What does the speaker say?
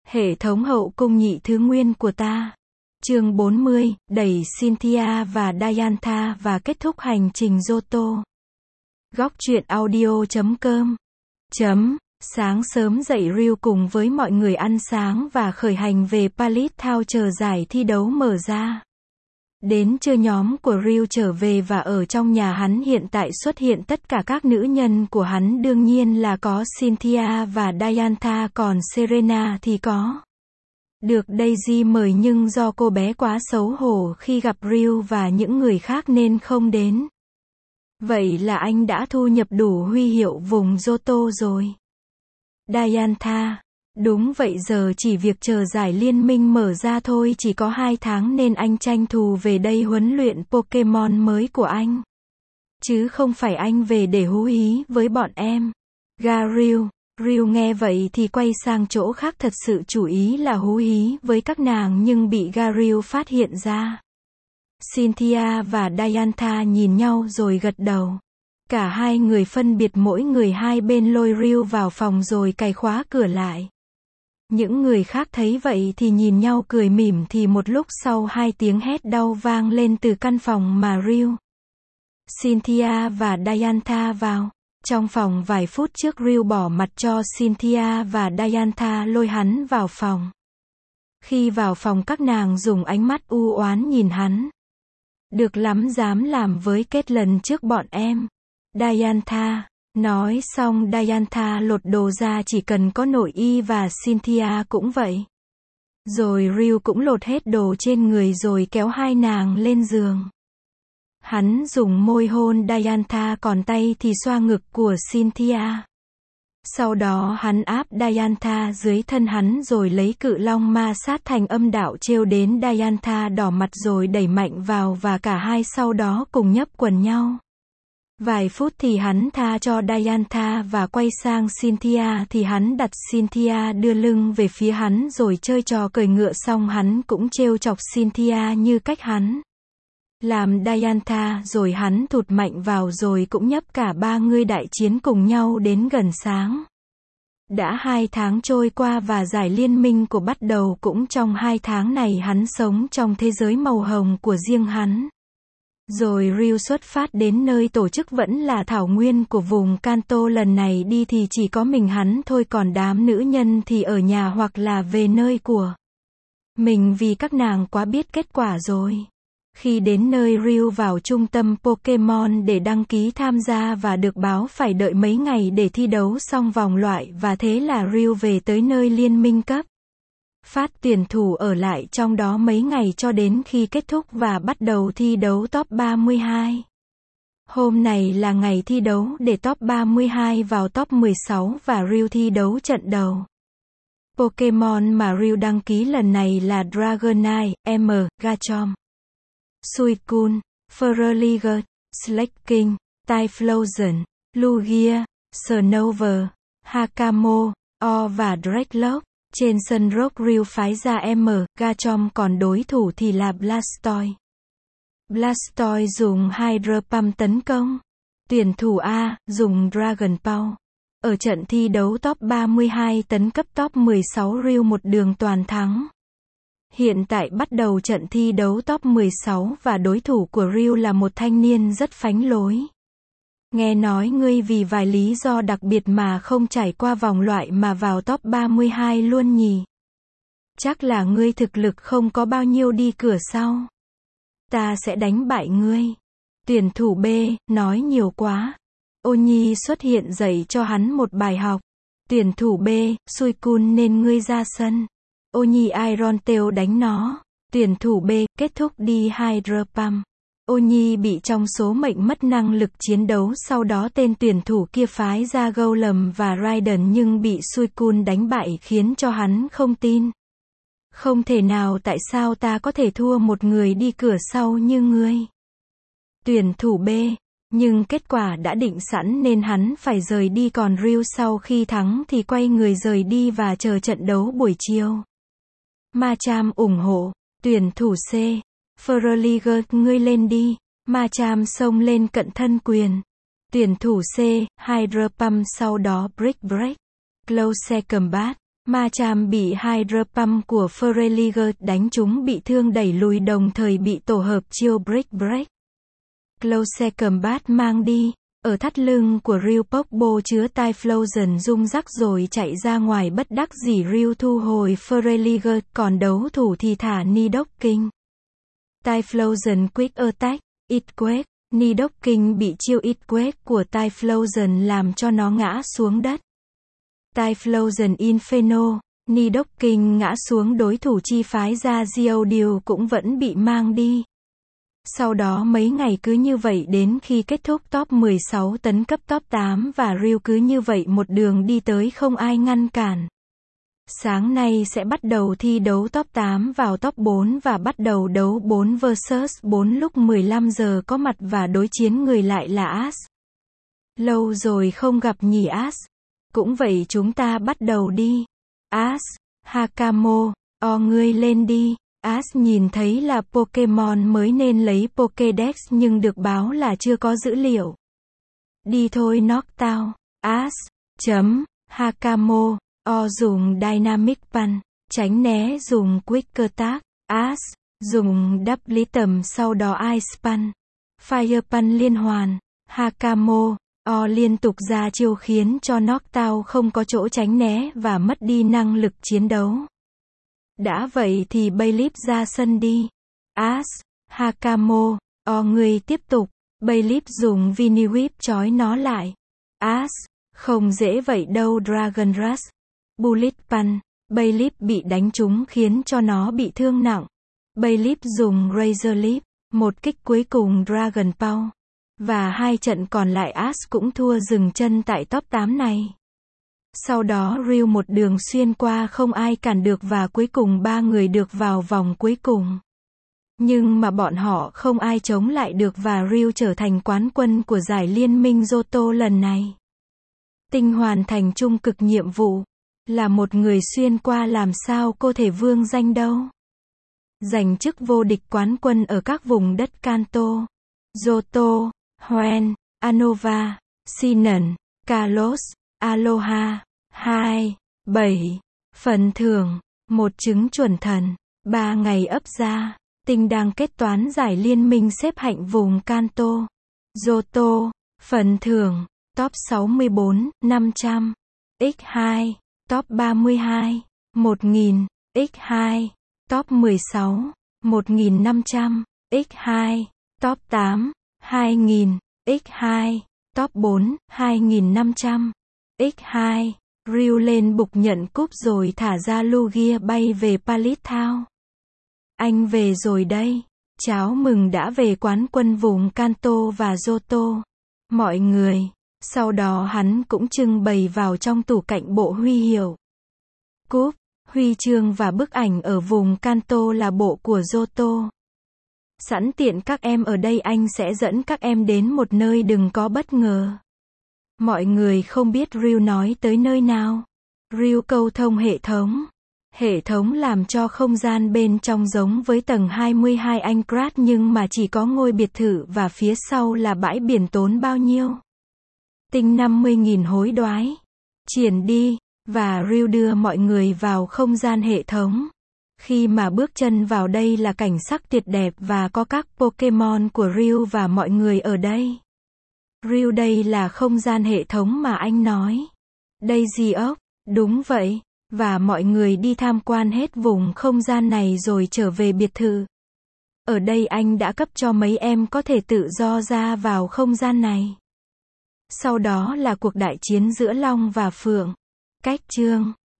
Hệ thống hậu cung nhị thứ nguyên của ta. Chương 40, đẩy Cynthia và Diantha và kết thúc hành trình Johto. Góc truyện audio.com. Sáng sớm dậy Ryu cùng với mọi người ăn sáng và khởi hành về Palace Thao chờ giải thi đấu mở ra. Đến trưa nhóm của Ryu trở về và ở trong nhà hắn hiện tại xuất hiện tất cả các nữ nhân của hắn, đương nhiên là có Cynthia và Diantha, còn Serena thì có được Daisy mời nhưng do cô bé quá xấu hổ khi gặp Ryu và những người khác nên không đến. Vậy là anh đã thu nhập đủ huy hiệu vùng Johto rồi. Diantha: đúng vậy, giờ chỉ việc chờ giải liên minh mở ra thôi, chỉ có 2 tháng nên anh tranh thủ về đây huấn luyện Pokemon mới của anh. Chứ không phải anh về để hú hí với bọn em. Ryu nghe vậy thì quay sang chỗ khác, thật sự chủ ý là hú hí với các nàng nhưng bị Ryu phát hiện ra. Cynthia và Diantha nhìn nhau rồi gật đầu. Cả hai người phân biệt mỗi người hai bên lôi Ryu vào phòng rồi cài khóa cửa lại. Những người khác thấy vậy thì nhìn nhau cười mỉm, thì một lúc sau 2 tiếng hét đau vang lên từ căn phòng mà Ryu, Cynthia và Diantha vào. Trong phòng vài phút trước Ryu bỏ mặt cho Cynthia và Diantha lôi hắn vào phòng. Khi vào phòng các nàng dùng ánh mắt u oán nhìn hắn. Được lắm, dám làm với kết lần trước bọn em. Diantha nói xong Diantha lột đồ ra, chỉ cần có nội y, và Cynthia cũng vậy. Rồi Ryu cũng lột hết đồ trên người rồi kéo hai nàng lên giường. Hắn dùng môi hôn Diantha, còn tay thì xoa ngực của Cynthia. Sau đó hắn áp Diantha dưới thân hắn rồi lấy cự long ma sát thành âm đạo trêu đến Diantha đỏ mặt rồi đẩy mạnh vào và cả hai sau đó cùng nhấp quần nhau. Vài phút thì hắn tha cho Diantha và quay sang Cynthia thì hắn đặt Cynthia đưa lưng về phía hắn rồi chơi trò cởi ngựa, xong hắn cũng trêu chọc Cynthia như cách hắn làm Diantha, rồi hắn thụt mạnh vào rồi cũng nhấp cả ba người đại chiến cùng nhau đến gần sáng. Đã 2 tháng trôi qua và giải liên minh của bắt đầu, cũng trong 2 tháng này hắn sống trong thế giới màu hồng của riêng hắn. Rồi Ryu xuất phát đến nơi tổ chức vẫn là thảo nguyên của vùng Kanto, lần này đi thì chỉ có mình hắn thôi, còn đám nữ nhân thì ở nhà hoặc là về nơi của mình vì các nàng quá biết kết quả rồi. Khi đến nơi, Ryu vào trung tâm Pokemon để đăng ký tham gia và được báo phải đợi mấy ngày để thi đấu xong vòng loại, và thế là Ryu về tới nơi liên minh cấp phát tuyển thủ ở lại trong đó mấy ngày cho đến khi kết thúc và bắt đầu thi đấu top 32. Hôm này là ngày thi đấu để top 32 vào top 16 và Ryu thi đấu trận đầu. Pokemon mà Ryu đăng ký lần này là Dragonite, Garchomp, Suicune, Feraligatr, Slaking, Typhlosion, Lugia, Snover, Hakamo, O và Drake. Trên sân Rock, Ryu phái ra Garchomp, còn đối thủ thì là Blastoise. Blastoise dùng Hydro Pump tấn công. Tuyển thủ A dùng Dragon Pulse. Ở trận thi đấu top 32 tấn cấp top 16, Ryu một đường toàn thắng. Hiện tại bắt đầu trận thi đấu top 16 và đối thủ của Ryu là một thanh niên rất phánh lối. Nghe nói ngươi vì vài lý do đặc biệt mà không trải qua vòng loại mà vào top 32 luôn nhỉ? Chắc là ngươi thực lực không có bao nhiêu đi cửa sau. Ta sẽ đánh bại ngươi. Tuyển thủ B nói nhiều quá. Oni xuất hiện dạy cho hắn một bài học. Tuyển thủ B, Suicune nên ngươi ra sân. Oni Iron Tail đánh nó. Tuyển thủ B, kết thúc đi Hydro Pump. Oni bị trong số mệnh mất năng lực chiến đấu, sau đó tên tuyển thủ kia phái ra Golem và Raiden nhưng bị Suicune đánh bại khiến cho hắn không tin. Không thể nào, tại sao ta có thể thua một người đi cửa sau như ngươi? Tuyển thủ B, nhưng kết quả đã định sẵn nên hắn phải rời đi, còn Ryu sau khi thắng thì quay người rời đi và chờ trận đấu buổi chiều. Machamp ủng hộ. Tuyển thủ C, Feraligatr, ngươi lên đi. Machamp xông lên cận thân quyền. Tuyển thủ C, Hydro Pump, sau đó Brick Break, Close Combat. Machamp bị Hydro Pump của Feraligatr đánh trúng bị thương đẩy lùi đồng thời bị tổ hợp chiêu Break. Close Combat mang đi. Ở thắt lưng của Ryu Pogbo chứa Typhlosion rung rắc rồi chạy ra ngoài bất đắc dĩ Ryu thu hồi Feraligatr, còn đấu thủ thì thả Nidoking. Typhlosion Quick Attack, Earthquake. Nidoking bị chiêu Earthquake của Typhlosion làm cho nó ngã xuống đất. Typhlosion Inferno. Nidoking ngã xuống, đối thủ chi phái ra Geodude cũng vẫn bị mang đi. Sau đó mấy ngày cứ như vậy đến khi kết thúc top 16 tấn cấp top 8 và Ryu cứ như vậy một đường đi tới không ai ngăn cản. Sáng nay sẽ bắt đầu thi đấu top 8 vào top 4 và bắt đầu đấu 4 vs 4 lúc 15 giờ có mặt và đối chiến người lại là Ash. Lâu rồi không gặp nhỉ Ash. Cũng vậy chúng ta bắt đầu đi. Ash, Hakamo, ngươi lên đi. Ash nhìn thấy là Pokemon mới nên lấy Pokédex nhưng được báo là chưa có dữ liệu. Đi thôi Noctowl. Ash, Hakamo, dùng Dynamic Punch, tránh né dùng Quick Attack. Ash, dùng W tầm sau đó Ice Punch. Fire Punch liên hoàn. Hakamo, liên tục ra chiêu khiến cho Noctowl không có chỗ tránh né và mất đi năng lực chiến đấu. Đã vậy thì Bayleef ra sân đi. Ash, Hakamo, người tiếp tục. Bayleef dùng Vini-Whip trói nó lại. Ash, không dễ vậy đâu Dragon Rush. Bullet Punch. Bayleef bị đánh trúng khiến cho nó bị thương nặng. Bayleef dùng Razor Leaf, một kích cuối cùng Dragon Paw. Và hai trận còn lại Ash cũng thua dừng chân tại top 8 này. Sau đó Ryu một đường xuyên qua không ai cản được và cuối cùng 3 người được vào vòng cuối cùng. Nhưng mà bọn họ không ai chống lại được và Ryu trở thành quán quân của giải liên minh Johto lần này. Tinh hoàn thành trung cực nhiệm vụ. Là một người xuyên qua làm sao cô thể vương danh đâu. Giành chức vô địch quán quân ở các vùng đất Kanto, Johto, Hoenn, Unova, Sinnoh, Kalos, Aloha. 2, 7. Phần thưởng. 1 trứng chuẩn thần. 3 ngày ấp ra. Tinh đang kết toán giải liên minh xếp hạng vùng Kanto, Johto. Phần thưởng. Top 64, 500. X2. Top 32, 1000. X2. Top 16, 1500. X2. Top 8, 2000. X2. Top 4, 2500. X2. Ryu lên bục nhận cúp rồi thả ra Lugia bay về Pallet Town. Anh về rồi đây. Chào mừng đã về quán quân vùng Kanto và Johto. Mọi người. Sau đó hắn cũng trưng bày vào trong tủ cạnh bộ huy hiệu. Cúp, huy chương và bức ảnh ở vùng Kanto là bộ của Johto. Sẵn tiện các em ở đây anh sẽ dẫn các em đến một nơi đừng có bất ngờ. Mọi người không biết Ryu nói tới nơi nào. Ryu câu thông hệ thống. Hệ thống làm cho không gian bên trong giống với tầng 22 Aincrad nhưng mà chỉ có ngôi biệt thự và phía sau là bãi biển tốn bao nhiêu. Tinh 50.000 hối đoái. Triển đi. Và Ryu đưa mọi người vào không gian hệ thống. Khi mà bước chân vào đây là cảnh sắc tuyệt đẹp và có các Pokemon của Ryu và mọi người ở đây. Ryu đây là không gian hệ thống mà anh nói. Daisy Oak, đúng vậy. Và mọi người đi tham quan hết vùng không gian này rồi trở về biệt thự. Ở đây anh đã cấp cho mấy em có thể tự do ra vào không gian này. Sau đó là cuộc đại chiến giữa Long và Phượng. Cách chương